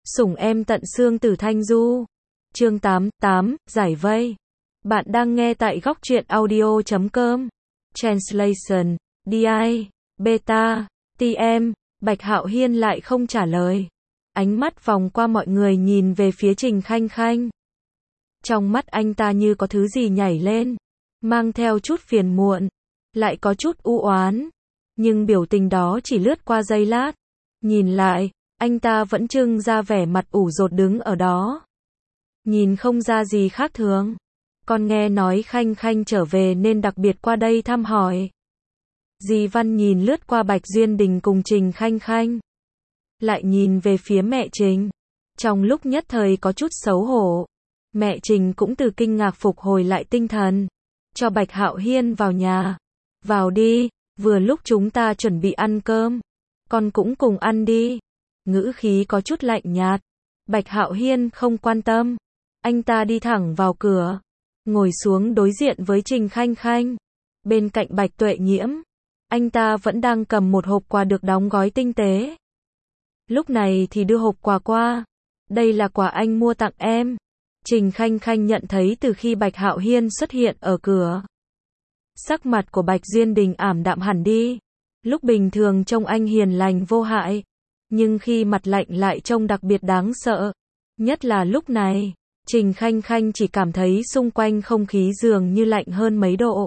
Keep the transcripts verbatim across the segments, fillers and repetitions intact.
Sủng em tận xương Tử Thanh Du. Chương tám, tám, giải vây. Bạn đang nghe tại góc truyện audio chấm com. Translation, đê i, Beta, tê em, Bạch Hạo Hiên lại không trả lời. Ánh mắt vòng qua mọi người nhìn về phía Trình Khanh Khanh. Trong mắt anh ta như có thứ gì nhảy lên, mang theo chút phiền muộn, lại có chút u oán. Nhưng biểu tình đó chỉ lướt qua giây lát. Nhìn lại, anh ta vẫn trưng ra vẻ mặt ủ rột đứng ở đó. Nhìn không ra gì khác thường. Con nghe nói Khanh Khanh trở về nên đặc biệt qua đây thăm hỏi. Dì Văn nhìn lướt qua Bạch Duyên Đình cùng Trình Khanh Khanh. Lại nhìn về phía mẹ Trình. Trong lúc nhất thời có chút xấu hổ. Mẹ Trình cũng từ kinh ngạc phục hồi lại tinh thần. Cho Bạch Hạo Hiên vào nhà. Vào đi, vừa lúc chúng ta chuẩn bị ăn cơm. Con cũng cùng ăn đi. Ngữ khí có chút lạnh nhạt. Bạch Hạo Hiên không quan tâm. Anh ta đi thẳng vào cửa. Ngồi xuống đối diện với Trình Khanh Khanh. Bên cạnh Bạch Tuệ Nhiễm. Anh ta vẫn đang cầm một hộp quà được đóng gói tinh tế. Lúc này thì đưa hộp quà qua. Đây là quà anh mua tặng em. Trình Khanh Khanh nhận thấy từ khi Bạch Hạo Hiên xuất hiện ở cửa. Sắc mặt của Bạch Duyên Đình ảm đạm hẳn đi. Lúc bình thường trông anh hiền lành vô hại. Nhưng khi mặt lạnh lại trông đặc biệt đáng sợ. Nhất là lúc này, Trình Khanh Khanh chỉ cảm thấy xung quanh không khí dường như lạnh hơn mấy độ.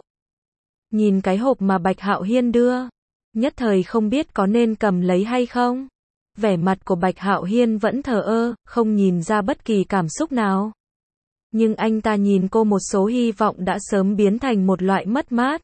Nhìn cái hộp mà Bạch Hạo Hiên đưa, nhất thời không biết có nên cầm lấy hay không. Vẻ mặt của Bạch Hạo Hiên vẫn thờ ơ, không nhìn ra bất kỳ cảm xúc nào. Nhưng anh ta nhìn cô một số hy vọng đã sớm biến thành một loại mất mát.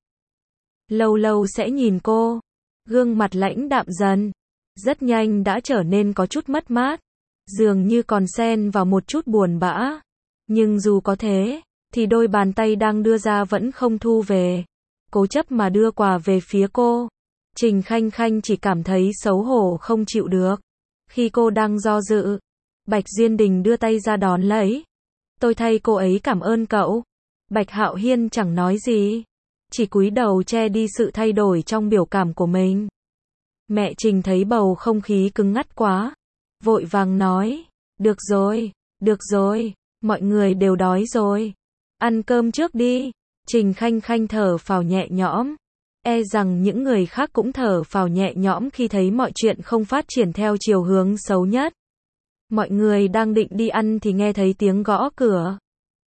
Lâu lâu sẽ nhìn cô, gương mặt lãnh đạm dần, rất nhanh đã trở nên có chút mất mát, dường như còn xen vào một chút buồn bã. Nhưng dù có thế, thì đôi bàn tay đang đưa ra vẫn không thu về, cố chấp mà đưa quà về phía cô. Trình Khanh Khanh chỉ cảm thấy xấu hổ không chịu được. Khi cô đang do dự, Bạch Duyên Đình đưa tay ra đón lấy. Tôi thay cô ấy cảm ơn cậu. Bạch Hạo Hiên chẳng nói gì, chỉ cúi đầu che đi sự thay đổi trong biểu cảm của mình. Mẹ Trình thấy bầu không khí cứng ngắt quá, vội vàng nói, được rồi, được rồi, mọi người đều đói rồi. Ăn cơm trước đi. Trình Khanh Khanh thở phào nhẹ nhõm. E rằng những người khác cũng thở phào nhẹ nhõm khi thấy mọi chuyện không phát triển theo chiều hướng xấu nhất. Mọi người đang định đi ăn thì nghe thấy tiếng gõ cửa.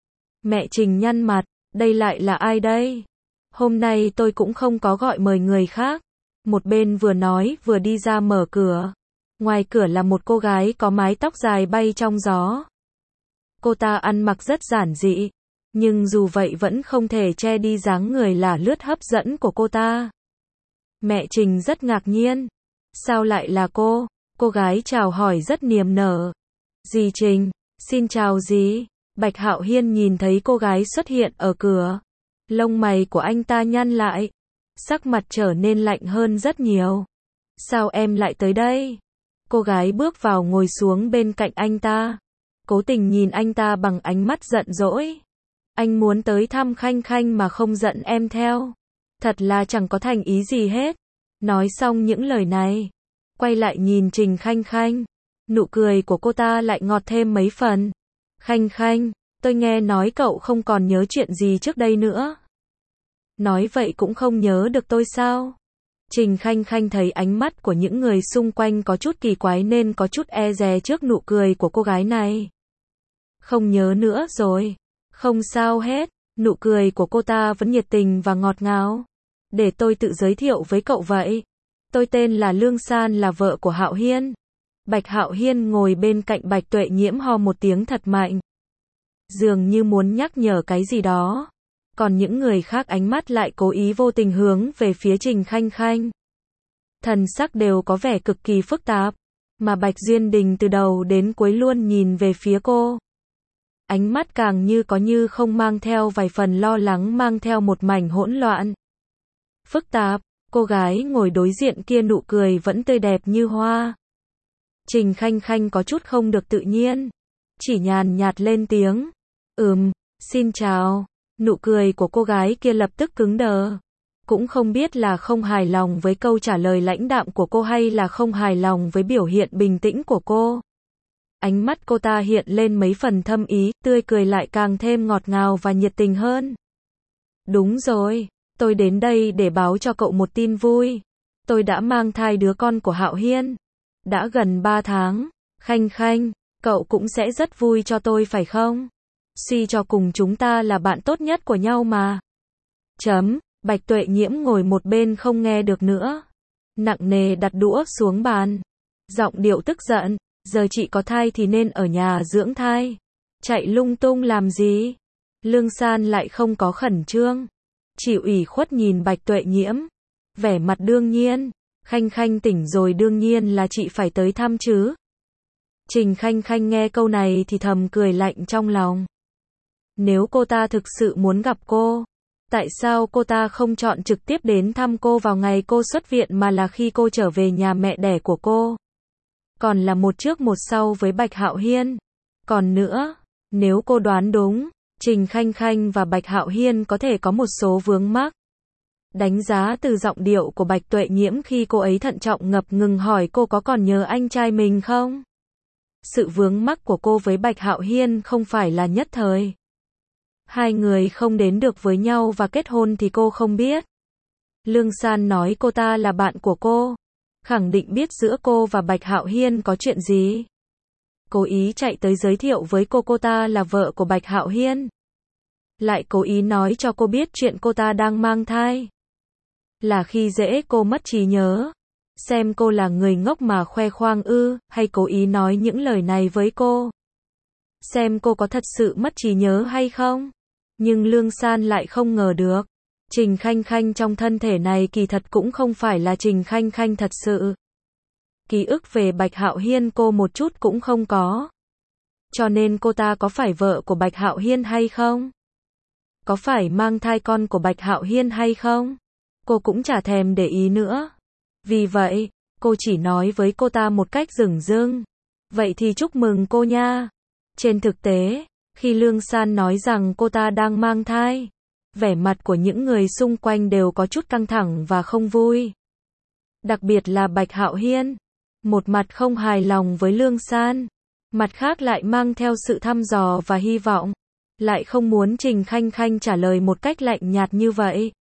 Mẹ Trình nhăn mặt, đây lại là ai đây? Hôm nay tôi cũng không có gọi mời người khác. Một bên vừa nói vừa đi ra mở cửa. Ngoài cửa là một cô gái có mái tóc dài bay trong gió. Cô ta ăn mặc rất giản dị, nhưng dù vậy vẫn không thể che đi dáng người là lướt hấp dẫn của cô ta. Mẹ Trình rất ngạc nhiên. Sao lại là cô? Cô gái chào hỏi rất niềm nở. Dì Trình, xin chào dì. Bạch Hạo Hiên nhìn thấy cô gái xuất hiện ở cửa. Lông mày của anh ta nhăn lại. Sắc mặt trở nên lạnh hơn rất nhiều. Sao em lại tới đây? Cô gái bước vào ngồi xuống bên cạnh anh ta. Cố tình nhìn anh ta bằng ánh mắt giận dỗi. Anh muốn tới thăm Khanh Khanh mà không giận em theo. Thật là chẳng có thành ý gì hết. Nói xong những lời này, quay lại nhìn Trình Khanh Khanh. Nụ cười của cô ta lại ngọt thêm mấy phần. Khanh Khanh, tôi nghe nói cậu không còn nhớ chuyện gì trước đây nữa. Nói vậy cũng không nhớ được tôi sao? Trình Khanh Khanh thấy ánh mắt của những người xung quanh có chút kỳ quái nên có chút e dè trước nụ cười của cô gái này. Không nhớ nữa rồi. Không sao hết. Nụ cười của cô ta vẫn nhiệt tình và ngọt ngào. Để tôi tự giới thiệu với cậu vậy. Tôi tên là Lương San, là vợ của Hạo Hiên. Bạch Hạo Hiên ngồi bên cạnh Bạch Tuệ Nhiễm ho một tiếng thật mạnh. Dường như muốn nhắc nhở cái gì đó. Còn những người khác ánh mắt lại cố ý vô tình hướng về phía Trình Khanh Khanh. Thần sắc đều có vẻ cực kỳ phức tạp. Mà Bạch Duyên Đình từ đầu đến cuối luôn nhìn về phía cô. Ánh mắt càng như có như không, mang theo vài phần lo lắng, mang theo một mảnh hỗn loạn. Phức tạp, cô gái ngồi đối diện kia nụ cười vẫn tươi đẹp như hoa. Trình Khanh Khanh có chút không được tự nhiên. Chỉ nhàn nhạt lên tiếng. Ừm, xin chào. Nụ cười của cô gái kia lập tức cứng đờ. Cũng không biết là không hài lòng với câu trả lời lãnh đạm của cô hay là không hài lòng với biểu hiện bình tĩnh của cô. Ánh mắt cô ta hiện lên mấy phần thâm ý, tươi cười lại càng thêm ngọt ngào và nhiệt tình hơn. Đúng rồi, tôi đến đây để báo cho cậu một tin vui. Tôi đã mang thai đứa con của Hạo Hiên. Đã gần ba tháng. Khanh Khanh, cậu cũng sẽ rất vui cho tôi phải không? Suy cho cùng chúng ta là bạn tốt nhất của nhau mà. Chấm, Bạch Tuệ Nhiễm ngồi một bên không nghe được nữa. Nặng nề đặt đũa xuống bàn. Giọng điệu tức giận, giờ chị có thai thì nên ở nhà dưỡng thai. Chạy lung tung làm gì? Lương San lại không có khẩn trương. Chỉ ủy khuất nhìn Bạch Tuệ Nhiễm. Vẻ mặt đương nhiên. Khanh Khanh tỉnh rồi đương nhiên là chị phải tới thăm chứ. Trình Khanh Khanh nghe câu này thì thầm cười lạnh trong lòng. Nếu cô ta thực sự muốn gặp cô, tại sao cô ta không chọn trực tiếp đến thăm cô vào ngày cô xuất viện mà là khi cô trở về nhà mẹ đẻ của cô? Còn là một trước một sau với Bạch Hạo Hiên. Còn nữa, nếu cô đoán đúng, Trình Khanh Khanh và Bạch Hạo Hiên có thể có một số vướng mắc. Đánh giá từ giọng điệu của Bạch Tuệ Nhiễm khi cô ấy thận trọng ngập ngừng hỏi cô có còn nhớ anh trai mình không? Sự vướng mắc của cô với Bạch Hạo Hiên không phải là nhất thời. Hai người không đến được với nhau và kết hôn thì cô không biết. Lương San nói cô ta là bạn của cô. Khẳng định biết giữa cô và Bạch Hạo Hiên có chuyện gì. Cố ý chạy tới giới thiệu với cô cô ta là vợ của Bạch Hạo Hiên. Lại cố ý nói cho cô biết chuyện cô ta đang mang thai. Là khi dễ cô mất trí nhớ. Xem cô là người ngốc mà khoe khoang ư, hay cố ý nói những lời này với cô. Xem cô có thật sự mất trí nhớ hay không. Nhưng Lương San lại không ngờ được. Trình Khanh Khanh trong thân thể này kỳ thật cũng không phải là Trình Khanh Khanh thật sự. Ký ức về Bạch Hạo Hiên cô một chút cũng không có. Cho nên cô ta có phải vợ của Bạch Hạo Hiên hay không? Có phải mang thai con của Bạch Hạo Hiên hay không? Cô cũng chả thèm để ý nữa. Vì vậy, cô chỉ nói với cô ta một cách dửng dưng. Vậy thì chúc mừng cô nha. Trên thực tế, khi Lương San nói rằng cô ta đang mang thai, vẻ mặt của những người xung quanh đều có chút căng thẳng và không vui. Đặc biệt là Bạch Hạo Hiên. Một mặt không hài lòng với Lương San. Mặt khác lại mang theo sự thăm dò và hy vọng. Lại không muốn Trình Khanh Khanh trả lời một cách lạnh nhạt như vậy.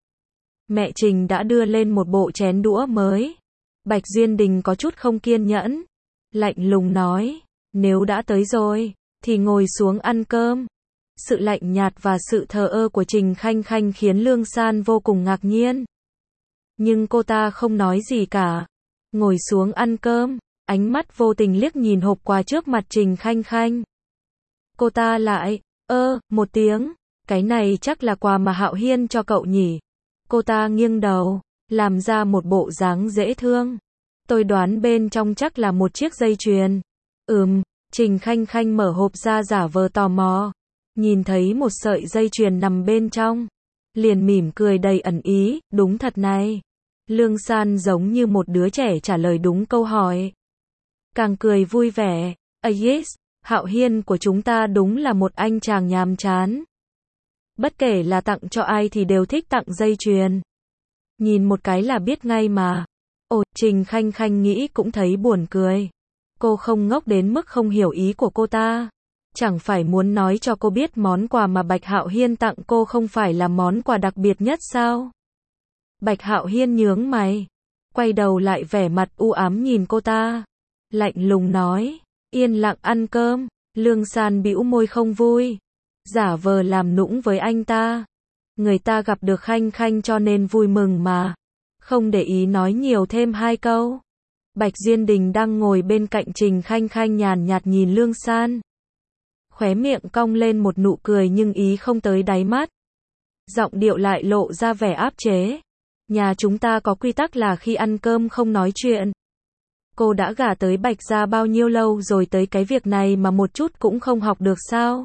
Mẹ Trình đã đưa lên một bộ chén đũa mới. Bạch Duyên Đình có chút không kiên nhẫn. Lạnh lùng nói, nếu đã tới rồi, thì ngồi xuống ăn cơm. Sự lạnh nhạt và sự thờ ơ của Trình Khanh Khanh khiến Lương San vô cùng ngạc nhiên. Nhưng cô ta không nói gì cả. Ngồi xuống ăn cơm, ánh mắt vô tình liếc nhìn hộp quà trước mặt Trình Khanh Khanh. Cô ta lại, ơ, một tiếng, cái này chắc là quà mà Hạo Hiên cho cậu nhỉ. Cô ta nghiêng đầu, làm ra một bộ dáng dễ thương. Tôi đoán bên trong chắc là một chiếc dây chuyền. Ừm, Trình Khanh Khanh mở hộp ra giả vờ tò mò. Nhìn thấy một sợi dây chuyền nằm bên trong. Liền mỉm cười đầy ẩn ý, đúng thật này. Lương San giống như một đứa trẻ trả lời đúng câu hỏi. Càng cười vui vẻ, a yes, Hạo Hiên của chúng ta đúng là một anh chàng nhàm chán. Bất kể là tặng cho ai thì đều thích tặng dây chuyền. Nhìn một cái là biết ngay mà. Ồ, Trình Khanh Khanh nghĩ cũng thấy buồn cười. Cô không ngốc đến mức không hiểu ý của cô ta. Chẳng phải muốn nói cho cô biết món quà mà Bạch Hạo Hiên tặng cô không phải là món quà đặc biệt nhất sao? Bạch Hạo Hiên nhướng mày. Quay đầu lại vẻ mặt u ám nhìn cô ta. Lạnh lùng nói. Yên lặng ăn cơm. Lương San bĩu môi không vui. Giả vờ làm nũng với anh ta. Người ta gặp được Khanh Khanh cho nên vui mừng mà. Không để ý nói nhiều thêm hai câu. Bạch Duyên Đình đang ngồi bên cạnh Trình Khanh Khanh nhàn nhạt nhìn Lương San. Khóe miệng cong lên một nụ cười nhưng ý không tới đáy mắt. Giọng điệu lại lộ ra vẻ áp chế. Nhà chúng ta có quy tắc là khi ăn cơm không nói chuyện. Cô đã gả tới Bạch gia bao nhiêu lâu rồi tới cái việc này mà một chút cũng không học được sao?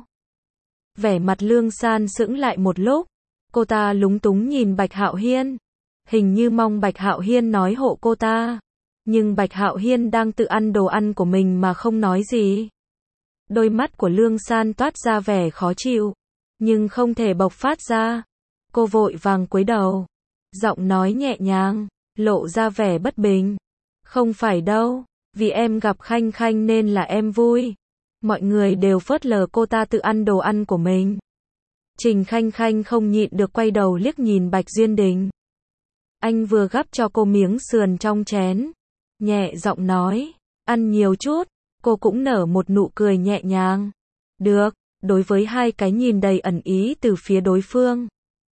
Vẻ mặt Lương San sững lại một lúc. Cô ta lúng túng nhìn Bạch Hạo Hiên. Hình như mong Bạch Hạo Hiên nói hộ cô ta. Nhưng Bạch Hạo Hiên đang tự ăn đồ ăn của mình mà không nói gì. Đôi mắt của Lương San toát ra vẻ khó chịu. Nhưng không thể bộc phát ra. Cô vội vàng cúi đầu. Giọng nói nhẹ nhàng. Lộ ra vẻ bất bình. Không phải đâu. Vì em gặp Khanh Khanh nên là em vui. Mọi người đều phớt lờ cô ta tự ăn đồ ăn của mình. Trình Khanh Khanh không nhịn được quay đầu liếc nhìn Bạch Duyên Đình. Anh vừa gắp cho cô miếng sườn trong chén, nhẹ giọng nói, ăn nhiều chút. Cô cũng nở một nụ cười nhẹ nhàng. Được, đối với hai cái nhìn đầy ẩn ý từ phía đối phương,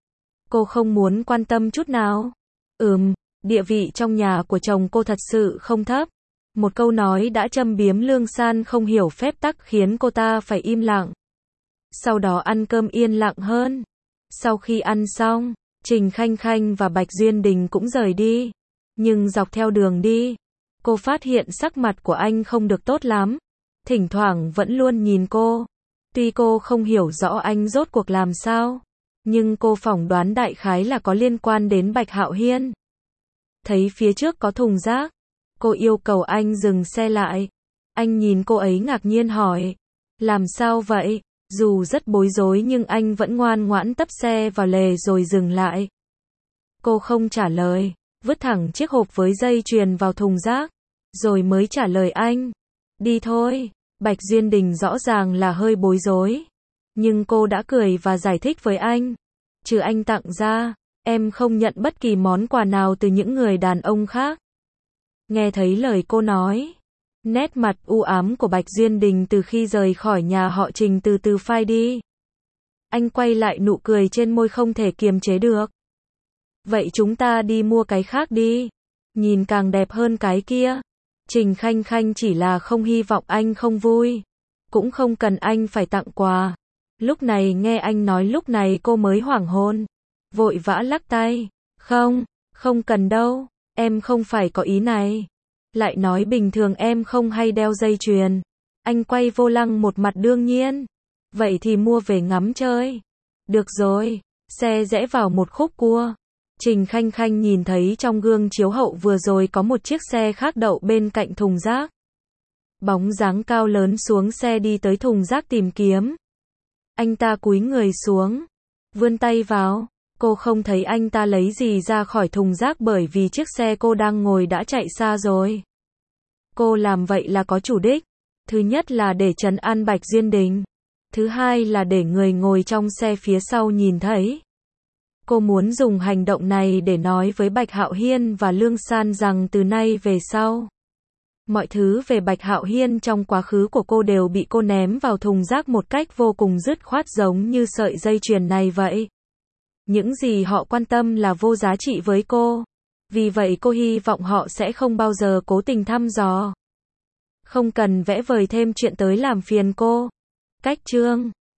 cô không muốn quan tâm chút nào. Ừm, địa vị trong nhà của chồng cô thật sự không thấp. Một câu nói đã châm biếm Lương San không hiểu phép tắc khiến cô ta phải im lặng. Sau đó ăn cơm yên lặng hơn. Sau khi ăn xong, Trình Khanh Khanh và Bạch Duyên Đình cũng rời đi. Nhưng dọc theo đường đi, cô phát hiện sắc mặt của anh không được tốt lắm. Thỉnh thoảng vẫn luôn nhìn cô. Tuy cô không hiểu rõ anh rốt cuộc làm sao, nhưng cô phỏng đoán đại khái là có liên quan đến Bạch Hạo Hiên. Thấy phía trước có thùng rác, cô yêu cầu anh dừng xe lại. Anh nhìn cô ấy ngạc nhiên hỏi, làm sao vậy? Dù rất bối rối nhưng anh vẫn ngoan ngoãn tấp xe vào lề rồi dừng lại. Cô không trả lời, vứt thẳng chiếc hộp với dây chuyền vào thùng rác, rồi mới trả lời anh. Đi thôi. Bạch Duyên Đình rõ ràng là hơi bối rối, nhưng cô đã cười và giải thích với anh. Trừ anh tặng ra, em không nhận bất kỳ món quà nào từ những người đàn ông khác. Nghe thấy lời cô nói, nét mặt u ám của Bạch Duyên Đình từ khi rời khỏi nhà họ Trình từ từ phai đi. Anh quay lại, nụ cười trên môi không thể kiềm chế được. Vậy chúng ta đi mua cái khác đi, nhìn càng đẹp hơn cái kia. Trình Khanh Khanh chỉ là không hy vọng anh không vui, cũng không cần anh phải tặng quà. Lúc này nghe anh nói lúc này cô mới hoảng hồn, vội vã lắc tay. Không, không cần đâu, em không phải có ý này. Lại nói bình thường em không hay đeo dây chuyền. Anh quay vô lăng một mặt đương nhiên. Vậy thì mua về ngắm chơi. Được rồi, xe rẽ vào một khúc cua. Trình Khanh Khanh nhìn thấy trong gương chiếu hậu vừa rồi có một chiếc xe khác đậu bên cạnh thùng rác. Bóng dáng cao lớn xuống xe đi tới thùng rác tìm kiếm. Anh ta cúi người xuống, vươn tay vào. Cô không thấy anh ta lấy gì ra khỏi thùng rác bởi vì chiếc xe cô đang ngồi đã chạy xa rồi. Cô làm vậy là có chủ đích. Thứ nhất là để trấn an Bạch Duyên Đình. Thứ hai là để người ngồi trong xe phía sau nhìn thấy. Cô muốn dùng hành động này để nói với Bạch Hạo Hiên và Lương San rằng từ nay về sau, mọi thứ về Bạch Hạo Hiên trong quá khứ của cô đều bị cô ném vào thùng rác một cách vô cùng dứt khoát, giống như sợi dây chuyền này vậy. Những gì họ quan tâm là vô giá trị với cô. Vì vậy cô hy vọng họ sẽ không bao giờ cố tình thăm dò. Không cần vẽ vời thêm chuyện tới làm phiền cô. Cách chương